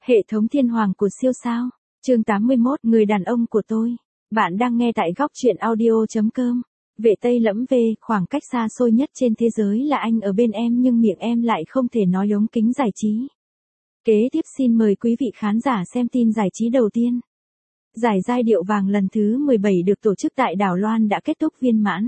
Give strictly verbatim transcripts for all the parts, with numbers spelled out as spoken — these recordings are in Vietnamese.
Hệ thống thiên hoàng của siêu sao. Chương tám mươi mốt, người đàn ông của tôi. Bạn đang nghe tại góc truyện audio chấm com. Vệ Tây Lẫm về, khoảng cách xa xôi nhất trên thế giới là anh ở bên em nhưng miệng em lại không thể nói ống kính giải trí. Kế tiếp xin mời quý vị khán giả xem tin giải trí đầu tiên. Giải giai điệu vàng lần thứ mười bảy được tổ chức tại Đảo Loan đã kết thúc viên mãn.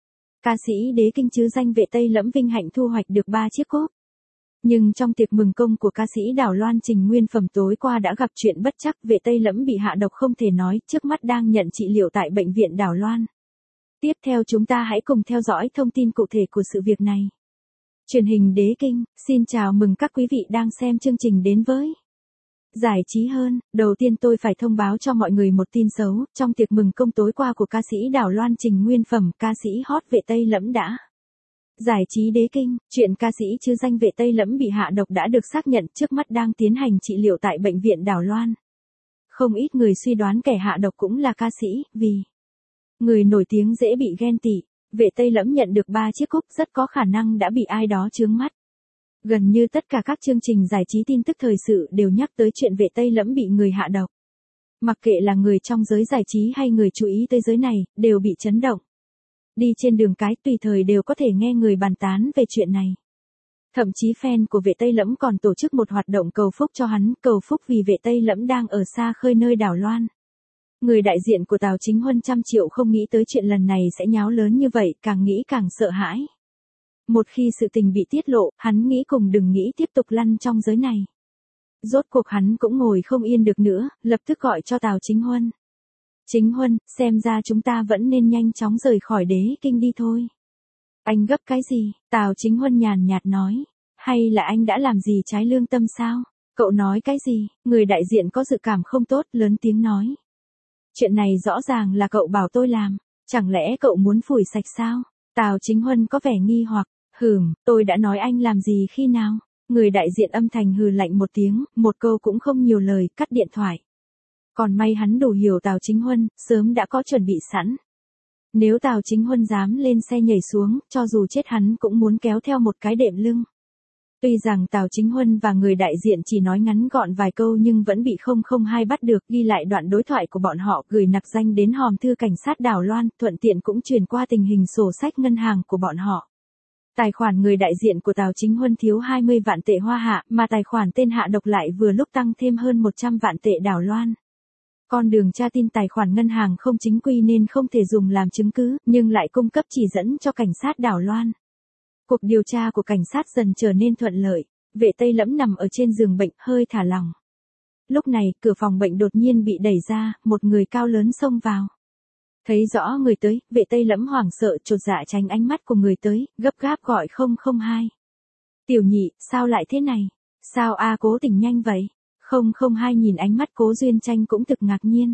Ca sĩ đế kinh chứ danh Vệ Tây Lẫm vinh hạnh thu hoạch được ba chiếc cúp. Nhưng trong tiệc mừng công của ca sĩ Đảo Loan Trình Nguyên Phẩm tối qua đã gặp chuyện bất trắc, Vệ Tây Lẫm bị hạ độc không thể nói, trước mắt đang nhận trị liệu tại bệnh viện Đảo Loan. Tiếp theo chúng ta hãy cùng theo dõi thông tin cụ thể của sự việc này. Truyền hình đế kinh, xin chào mừng các quý vị đang xem chương trình đến với giải trí hơn. Đầu tiên tôi phải thông báo cho mọi người một tin xấu, trong tiệc mừng công tối qua của ca sĩ Đảo Loan Trình Nguyên Phẩm, ca sĩ hot Vệ Tây Lẫm đã giải trí đế kinh, chuyện ca sĩ chứ danh Vệ Tây Lẫm bị hạ độc đã được xác nhận, trước mắt đang tiến hành trị liệu tại bệnh viện Đảo Loan. Không ít người suy đoán kẻ hạ độc cũng là ca sĩ, vì người nổi tiếng dễ bị ghen tị. Vệ Tây Lẫm nhận được ba chiếc cúp, rất có khả năng đã bị ai đó chướng mắt. Gần như tất cả các chương trình giải trí tin tức thời sự đều nhắc tới chuyện Vệ Tây Lẫm bị người hạ độc. Mặc kệ là người trong giới giải trí hay người chú ý tới giới này, đều bị chấn động. Đi trên đường cái tùy thời đều có thể nghe người bàn tán về chuyện này. Thậm chí fan của Vệ Tây Lẫm còn tổ chức một hoạt động cầu phúc cho hắn, cầu phúc vì Vệ Tây Lẫm đang ở xa khơi nơi Đảo Loan. Người đại diện của Tào Chính Huân trăm triệu không nghĩ tới chuyện lần này sẽ nháo lớn như vậy, càng nghĩ càng sợ hãi. Một khi sự tình bị tiết lộ, hắn nghĩ cùng đừng nghĩ tiếp tục lăn trong giới này. Rốt cuộc hắn cũng ngồi không yên được nữa, lập tức gọi cho Tào Chính Huân. Chính Huân, xem ra chúng ta vẫn nên nhanh chóng rời khỏi đế kinh đi thôi. Anh gấp cái gì? Tào Chính Huân nhàn nhạt nói. Hay là anh đã làm gì trái lương tâm sao? Cậu nói cái gì? Người đại diện có dự cảm không tốt, lớn tiếng nói. Chuyện này rõ ràng là cậu bảo tôi làm. Chẳng lẽ cậu muốn phủi sạch sao? Tào Chính Huân có vẻ nghi hoặc. Hừm, tôi đã nói anh làm gì khi nào? Người đại diện âm thanh hừ lạnh một tiếng, một câu cũng không nhiều lời, cắt điện thoại. Còn may hắn đủ hiểu Tào Chính Huân, sớm đã có chuẩn bị sẵn. Nếu Tào Chính Huân dám lên xe nhảy xuống, cho dù chết hắn cũng muốn kéo theo một cái đệm lưng. Tuy rằng Tào Chính Huân và người đại diện chỉ nói ngắn gọn vài câu nhưng vẫn bị không không hai bắt được, ghi lại đoạn đối thoại của bọn họ, gửi nặc danh đến hòm thư cảnh sát Đảo Loan, thuận tiện cũng truyền qua tình hình sổ sách ngân hàng của bọn họ. Tài khoản người đại diện của Tào Chính Huân thiếu hai mươi vạn tệ Hoa Hạ, mà tài khoản tên hạ độc lại vừa lúc tăng thêm hơn một trăm vạn tệ Đảo Loan. Con đường tra tin tài khoản ngân hàng không chính quy nên không thể dùng làm chứng cứ, nhưng lại cung cấp chỉ dẫn cho cảnh sát Đảo Loan. Cuộc điều tra của cảnh sát dần trở nên thuận lợi. Vệ Tây Lẫm nằm ở trên giường bệnh, hơi thả lỏng. Lúc này, cửa phòng bệnh đột nhiên bị đẩy ra, một người cao lớn xông vào. Thấy rõ người tới, Vệ Tây Lẫm hoảng sợ chột dạ tránh ánh mắt của người tới, gấp gáp gọi không không hai. Tiểu Nhị, sao lại thế này? Sao a Cố tỉnh nhanh vậy? không không hai nhìn ánh mắt Cố Duyên Tranh cũng thực ngạc nhiên.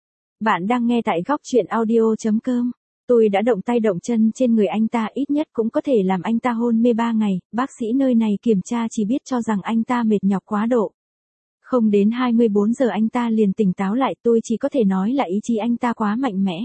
Bạn đang nghe tại góc truyện audio chấm com. Tôi đã động tay động chân trên người anh ta, ít nhất cũng có thể làm anh ta hôn mê ba ngày, bác sĩ nơi này kiểm tra chỉ biết cho rằng anh ta mệt nhọc quá độ. Không đến hai mươi bốn giờ anh ta liền tỉnh táo lại, tôi chỉ có thể nói là ý chí anh ta quá mạnh mẽ.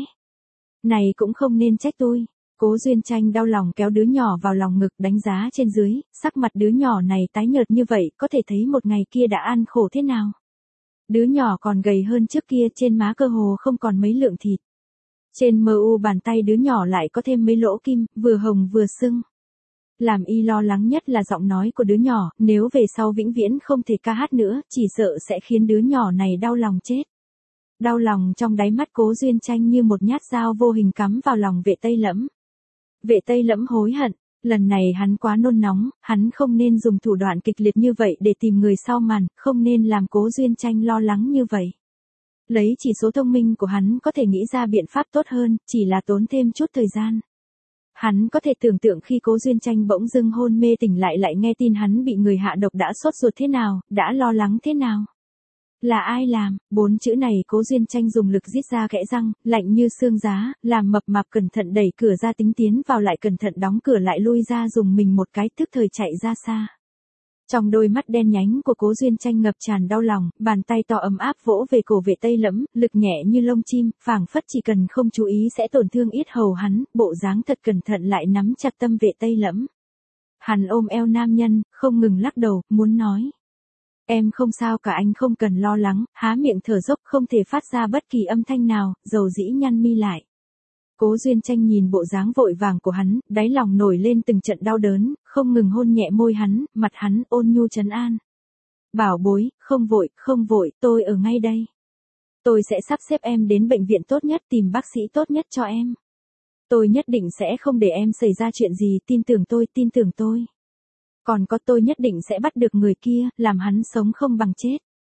Này cũng không nên trách tôi. Cố Duyên Tranh đau lòng kéo đứa nhỏ vào lòng ngực, đánh giá trên dưới, sắc mặt đứa nhỏ này tái nhợt như vậy, có thể thấy một ngày kia đã ăn khổ thế nào. Đứa nhỏ còn gầy hơn trước kia, trên má cơ hồ không còn mấy lượng thịt. Trên mờ u bàn tay đứa nhỏ lại có thêm mấy lỗ kim, vừa hồng vừa sưng. Làm y lo lắng nhất là giọng nói của đứa nhỏ, nếu về sau vĩnh viễn không thể ca hát nữa, chỉ sợ sẽ khiến đứa nhỏ này đau lòng chết. Đau lòng trong đáy mắt Cố Duyên Tranh như một nhát dao vô hình cắm vào lòng Vệ Tây Lẫm. Vệ Tây Lẫm hối hận, lần này hắn quá nôn nóng, hắn không nên dùng thủ đoạn kịch liệt như vậy để tìm người sau màn, không nên làm Cố Duyên Tranh lo lắng như vậy. Lấy chỉ số thông minh của hắn có thể nghĩ ra biện pháp tốt hơn, chỉ là tốn thêm chút thời gian. Hắn có thể tưởng tượng khi Cố Duyên Tranh bỗng dưng hôn mê tỉnh lại lại nghe tin hắn bị người hạ độc đã sốt ruột thế nào, đã lo lắng thế nào. Là ai làm? Bốn chữ này Cố Duyên Tranh dùng lực rít ra kẽ răng, lạnh như xương giá, làm mập mạp cẩn thận đẩy cửa ra tính tiến vào lại cẩn thận đóng cửa lại lui ra dùng mình một cái tức thời chạy ra xa. Trong đôi mắt đen nhánh của Cố Duyên Tranh ngập tràn đau lòng, bàn tay to ấm áp vỗ về cổ Vệ Tây Lẫm, lực nhẹ như lông chim, phảng phất chỉ cần không chú ý sẽ tổn thương yết hầu hắn, bộ dáng thật cẩn thận lại nắm chặt tâm Vệ Tây Lẫm. Hắn ôm eo nam nhân, không ngừng lắc đầu, muốn nói. Em không sao cả, anh không cần lo lắng, há miệng thở dốc không thể phát ra bất kỳ âm thanh nào, dầu dĩ nhăn mi lại. Cố Duyên Tranh nhìn bộ dáng vội vàng của hắn, đáy lòng nổi lên từng trận đau đớn, không ngừng hôn nhẹ môi hắn, mặt hắn ôn nhu trấn an. Bảo bối, không vội, không vội, tôi ở ngay đây. Tôi sẽ sắp xếp em đến bệnh viện tốt nhất, tìm bác sĩ tốt nhất cho em. Tôi nhất định sẽ không để em xảy ra chuyện gì, tin tưởng tôi, tin tưởng tôi. Còn có, tôi nhất định sẽ bắt được người kia, làm hắn sống không bằng chết.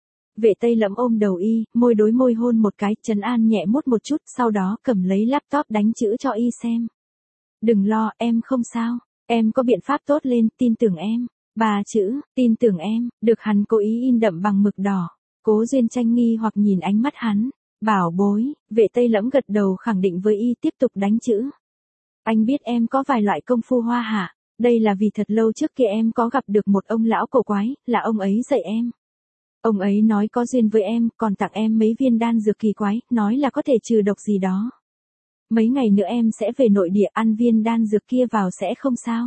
Vệ Tây Lẫm ôm đầu y, môi đối môi hôn một cái, trấn an nhẹ mốt một chút, sau đó cầm lấy laptop đánh chữ cho y xem. Đừng lo, em không sao, em có biện pháp tốt lên, tin tưởng em. Ba chữ, tin tưởng em, được hắn cố ý in đậm bằng mực đỏ. Cố Duyên Tranh nghi hoặc nhìn ánh mắt hắn. Bảo bối, Vệ Tây Lẫm gật đầu khẳng định với y, tiếp tục đánh chữ. Anh biết em có vài loại công phu hoa hạ, đây là vì thật lâu trước kia em có gặp được một ông lão cổ quái, là ông ấy dạy em. Ông ấy nói có duyên với em, còn tặng em mấy viên đan dược kỳ quái, nói là có thể trừ độc gì đó. Mấy ngày nữa em sẽ về nội địa, ăn viên đan dược kia vào sẽ không sao.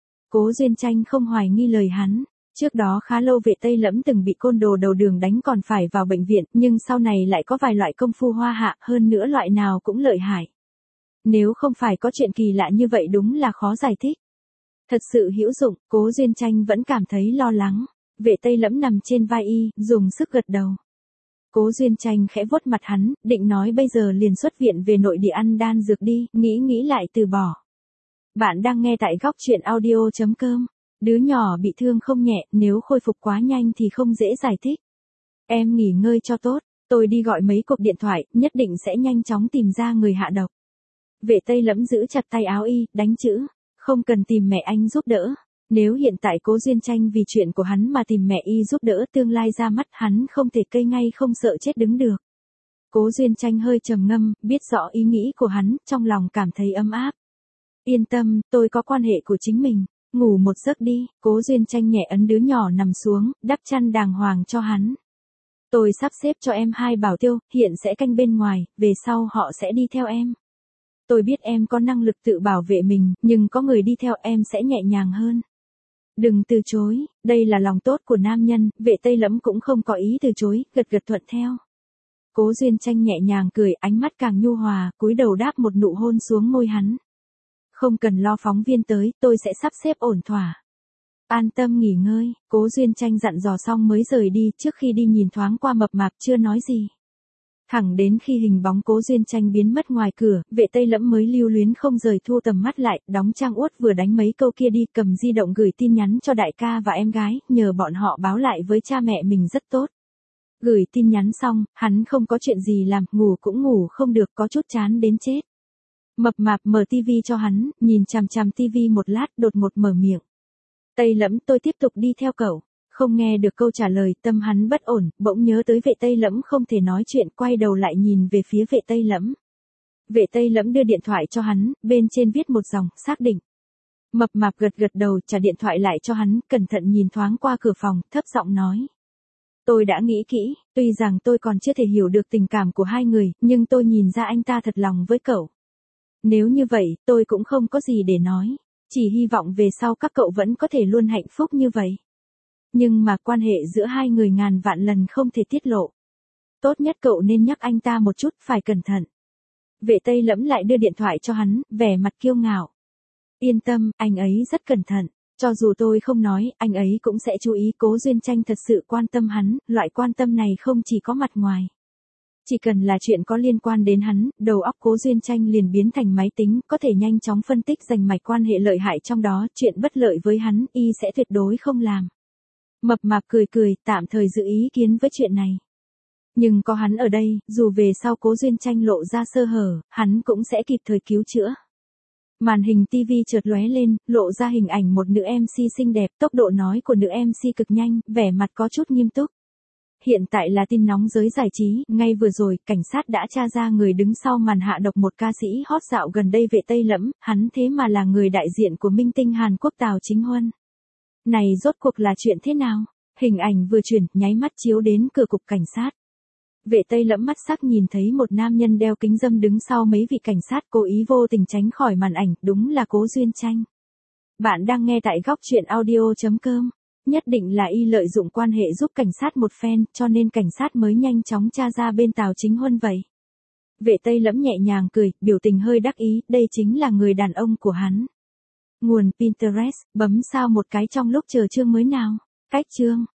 Cố Duyên Tranh không hoài nghi lời hắn. Trước đó khá lâu Vệ Tây Lẫm từng bị côn đồ đầu đường đánh còn phải vào bệnh viện, nhưng sau này lại có vài loại công phu hoa hạ, hơn nữa loại nào cũng lợi hại. Nếu không phải có chuyện kỳ lạ như vậy đúng là khó giải thích. Thật sự hữu dụng, Cố Duyên Tranh vẫn cảm thấy lo lắng. Vệ Tây Lẫm nằm trên vai y, dùng sức gật đầu. Cố Duyên Tranh khẽ vuốt mặt hắn, định nói bây giờ liền xuất viện về nội địa ăn đan dược đi, nghĩ nghĩ lại từ bỏ. Bạn đang nghe tại góc truyện audio chấm com. Đứa nhỏ bị thương không nhẹ, nếu khôi phục quá nhanh thì không dễ giải thích. Em nghỉ ngơi cho tốt, tôi đi gọi mấy cuộc điện thoại, nhất định sẽ nhanh chóng tìm ra người hạ độc. Vệ Tây Lẫm giữ chặt tay áo y, đánh chữ. Không cần tìm mẹ anh giúp đỡ. Nếu hiện tại Cố Duyên Tranh vì chuyện của hắn mà tìm mẹ y giúp đỡ, tương lai ra mắt hắn không thể cây ngay không sợ chết đứng được. Cố Duyên Tranh hơi trầm ngâm, biết rõ ý nghĩ của hắn, trong lòng cảm thấy ấm áp. Yên tâm, tôi có quan hệ của chính mình. Ngủ một giấc đi. Cố Duyên Tranh nhẹ ấn đứa nhỏ nằm xuống, đắp chăn đàng hoàng cho hắn. Tôi sắp xếp cho em hai bảo tiêu, hiện sẽ canh bên ngoài, về sau họ sẽ đi theo em. Tôi biết em có năng lực tự bảo vệ mình, nhưng có người đi theo em sẽ nhẹ nhàng hơn. Đừng từ chối, đây là lòng tốt của nam nhân, Vệ Tây Lẫm cũng không có ý từ chối, gật gật thuận theo. Cố Duyên Tranh nhẹ nhàng cười, ánh mắt càng nhu hòa, cúi đầu đáp một nụ hôn xuống môi hắn. Không cần lo, phóng viên tới, tôi sẽ sắp xếp ổn thỏa. An tâm nghỉ ngơi, Cố Duyên Tranh dặn dò xong mới rời đi, trước khi đi nhìn thoáng qua Mập Mạp chưa nói gì. Thẳng đến khi hình bóng Cố Duyên Tranh biến mất ngoài cửa, Vệ Tây Lẫm mới lưu luyến không rời thu tầm mắt lại, đóng trang uất vừa đánh mấy câu kia đi, cầm di động gửi tin nhắn cho đại ca và em gái, nhờ bọn họ báo lại với cha mẹ mình rất tốt. Gửi tin nhắn xong, hắn không có chuyện gì làm, ngủ cũng ngủ không được, có chút chán đến chết. Mập Mạp mở tivi cho hắn, nhìn chằm chằm tivi một lát, đột ngột mở miệng. Tây Lẫm, tôi tiếp tục đi theo cậu. Không nghe được câu trả lời, tâm hắn bất ổn, bỗng nhớ tới Vệ Tây Lẫm không thể nói chuyện, quay đầu lại nhìn về phía Vệ Tây Lẫm. Vệ Tây Lẫm đưa điện thoại cho hắn, bên trên viết một dòng, xác định. Mập Mạp gật gật đầu, trả điện thoại lại cho hắn, cẩn thận nhìn thoáng qua cửa phòng, thấp giọng nói. Tôi đã nghĩ kỹ, tuy rằng tôi còn chưa thể hiểu được tình cảm của hai người, nhưng tôi nhìn ra anh ta thật lòng với cậu. Nếu như vậy, tôi cũng không có gì để nói. Chỉ hy vọng về sau các cậu vẫn có thể luôn hạnh phúc như vậy. Nhưng mà quan hệ giữa hai người ngàn vạn lần không thể tiết lộ. Tốt nhất cậu nên nhắc anh ta một chút, phải cẩn thận. Vệ Tây Lẫm lại đưa điện thoại cho hắn, vẻ mặt kiêu ngạo. Yên tâm, anh ấy rất cẩn thận. Cho dù tôi không nói, anh ấy cũng sẽ chú ý. Cố Duyên Tranh thật sự quan tâm hắn, loại quan tâm này không chỉ có mặt ngoài. Chỉ cần là chuyện có liên quan đến hắn, đầu óc Cố Duyên Tranh liền biến thành máy tính, có thể nhanh chóng phân tích rành mạch quan hệ lợi hại trong đó, chuyện bất lợi với hắn, y sẽ tuyệt đối không làm. Mập Mạp cười cười, tạm thời giữ ý kiến với chuyện này. Nhưng có hắn ở đây, dù về sau Cố Duyên Tranh lộ ra sơ hở, hắn cũng sẽ kịp thời cứu chữa. Màn hình tivi chợt lóe lên, lộ ra hình ảnh một nữ em xê xinh đẹp, tốc độ nói của nữ em xê cực nhanh, vẻ mặt có chút nghiêm túc. Hiện tại là tin nóng giới giải trí, ngay vừa rồi, cảnh sát đã tra ra người đứng sau màn hạ độc một ca sĩ hot dạo gần đây Vệ Tây Lẫm, hắn thế mà là người đại diện của minh tinh Hàn Quốc Tào Chính Huân. Này rốt cuộc là chuyện thế nào? Hình ảnh vừa chuyển, nháy mắt chiếu đến cửa cục cảnh sát. Vệ Tây Lẫm mắt sắc nhìn thấy một nam nhân đeo kính râm đứng sau mấy vị cảnh sát, cố ý vô tình tránh khỏi màn ảnh, đúng là Cố Duyên Tranh. Bạn đang nghe tại góc truyện audio chấm com. Nhất định là y lợi dụng quan hệ giúp cảnh sát một phen, cho nên cảnh sát mới nhanh chóng tra ra bên Tào Chính Huân vậy. Vệ Tây Lẫm nhẹ nhàng cười, biểu tình hơi đắc ý, đây chính là người đàn ông của hắn. Nguồn Pinterest, bấm sao một cái trong lúc chờ chương mới nào. Cách chương.